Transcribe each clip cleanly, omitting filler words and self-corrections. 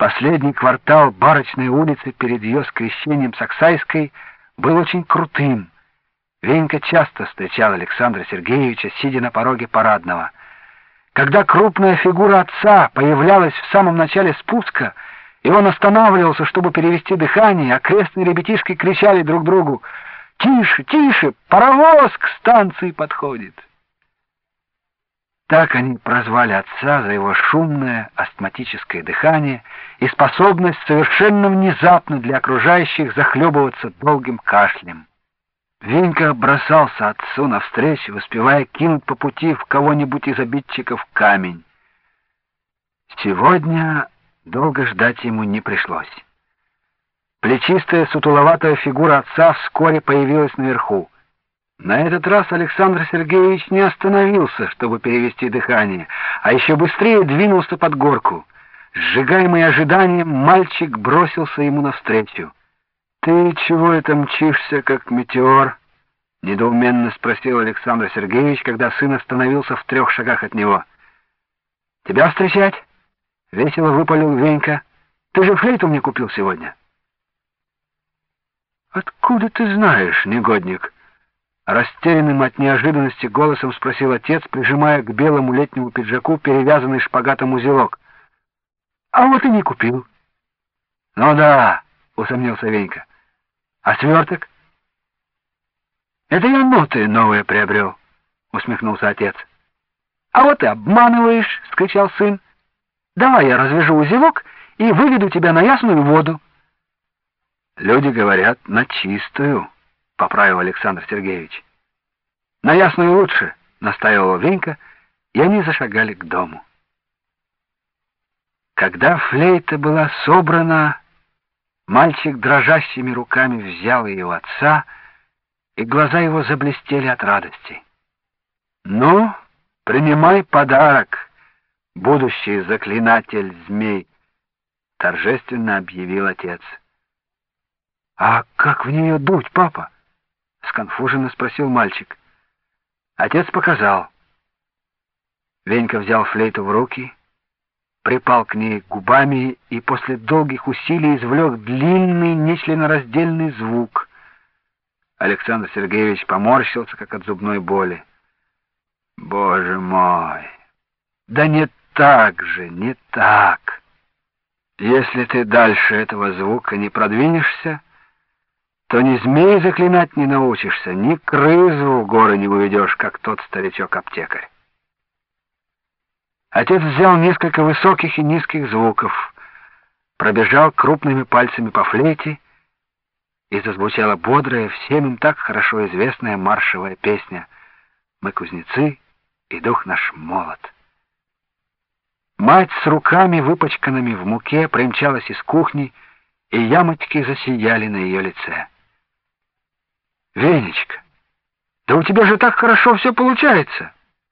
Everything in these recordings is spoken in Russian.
Последний квартал Барочной улицы перед ее скрещением с Аксайской был очень крутым. Венька часто встречал Александра Сергеевича, сидя на пороге парадного. Когда крупная фигура отца появлялась в самом начале спуска, и он останавливался, чтобы перевести дыхание, окрестные ребятишки кричали друг другу: «Тише, тише! Паровоз к станции подходит!» Так они прозвали отца за его шумное астматическое дыхание и способность совершенно внезапно для окружающих захлебываться долгим кашлем. Венька бросался отцу навстречу, успевая кинуть по пути в кого-нибудь из обидчиков камень. Сегодня долго ждать ему не пришлось. Плечистая, сутуловатая фигура отца вскоре появилась наверху. На этот раз Александр Сергеевич не остановился, чтобы перевести дыхание, а еще быстрее двинулся под горку. Сжигаемый ожиданием, мальчик бросился ему навстречу. «Ты чего это мчишься, как метеор?» — недоуменно спросил Александр Сергеевич, когда сын остановился в 3 шагах от него. «Тебя встречать?» — весело выпалил Венька. «Ты же флейту мне купил сегодня». «Откуда ты знаешь, негодник?» Растерянным от неожиданности голосом спросил отец, прижимая к белому летнему пиджаку перевязанный шпагатом узелок. «А вот и не купил». «Ну да», — усомнился Венька. «А сверток?» «Это я ноты новые приобрел», — усмехнулся отец. «А вот и обманываешь», — скричал сын. «Давай я развяжу узелок и выведу тебя на ясную воду». «Люди говорят, на чистую», — поправил Александр Сергеевич. «На ясную лучше», — настаивал Венька, и они зашагали к дому. Когда флейта была собрана, мальчик дрожащими руками взял ее у отца, и глаза его заблестели от радости. «Ну, принимай подарок, будущий заклинатель змей», — торжественно объявил отец. «А как в нее дуть, папа?» — сконфуженно спросил мальчик. Отец показал. Венька взял флейту в руки, припал к ней губами и после долгих усилий извлек длинный нечленораздельный звук. Александр Сергеевич поморщился, как от зубной боли. «Боже мой! Да не так же, не так! Если ты дальше этого звука не продвинешься, то ни змей заклинать не научишься, ни крысу в горы не уведешь, как тот старичок-аптекарь». Отец взял несколько высоких и низких звуков, пробежал крупными пальцами по флейте, и зазвучала бодрая, всем им так хорошо известная маршевая песня «Мы кузнецы, и дух наш молод». Мать с руками, выпачканными в муке, примчалась из кухни, и ямочки засияли на ее лице. «Венечка, да у тебя же так хорошо все получается!»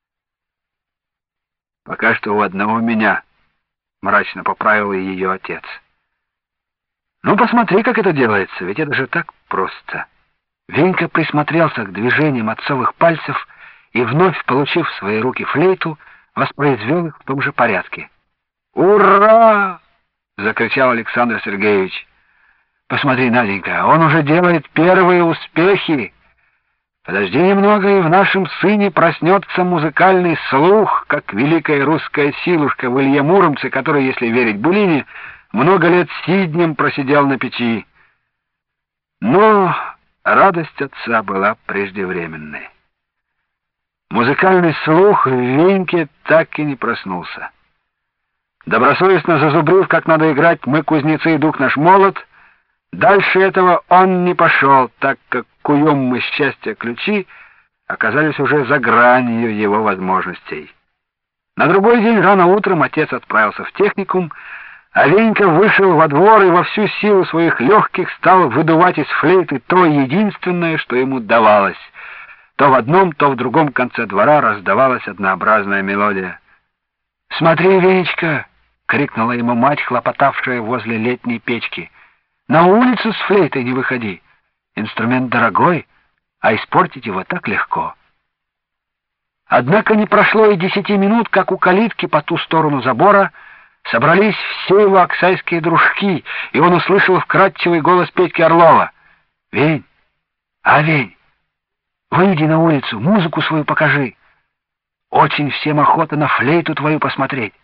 «Пока что у одного меня», — мрачно поправил ее отец. «Ну, посмотри, как это делается, ведь это же так просто». Венька присмотрелся к движениям отцовых пальцев и, вновь получив в свои руки флейту, воспроизвел их в том же порядке. «Ура!» — закричал Александр Сергеевич. «Посмотри, Наденька, он уже делает первые успехи. Подожди немного, и в нашем сыне проснется музыкальный слух, как великая русская силушка в Илье Муромце, который, если верить Булине, много лет сиднем просидел на печи». Но радость отца была преждевременной. Музыкальный слух в Веньке так и не проснулся. Добросовестно зазубрив, как надо играть «Мы кузнецы, и дух наш молод», дальше этого он не пошел, так как куем мы счастья ключи оказались уже за гранью его возможностей. На другой день рано утром отец отправился в техникум, а Венька вышел во двор и во всю силу своих легких стал выдувать из флейты то единственное, что ему давалось. То в одном, то в другом конце двора раздавалась однообразная мелодия. «Смотри, Венечка!» — крикнула ему мать, хлопотавшая возле летней печки. «На улицу с флейтой не выходи. Инструмент дорогой, а испортить его так легко». Однако не прошло и 10 минут, как у калитки по ту сторону забора Собрались все его аксайские дружки, и он услышал вкрадчивый голос Петьки Орлова. «Вень, Вень, выйди на улицу, музыку свою покажи. Очень всем охота на флейту твою посмотреть».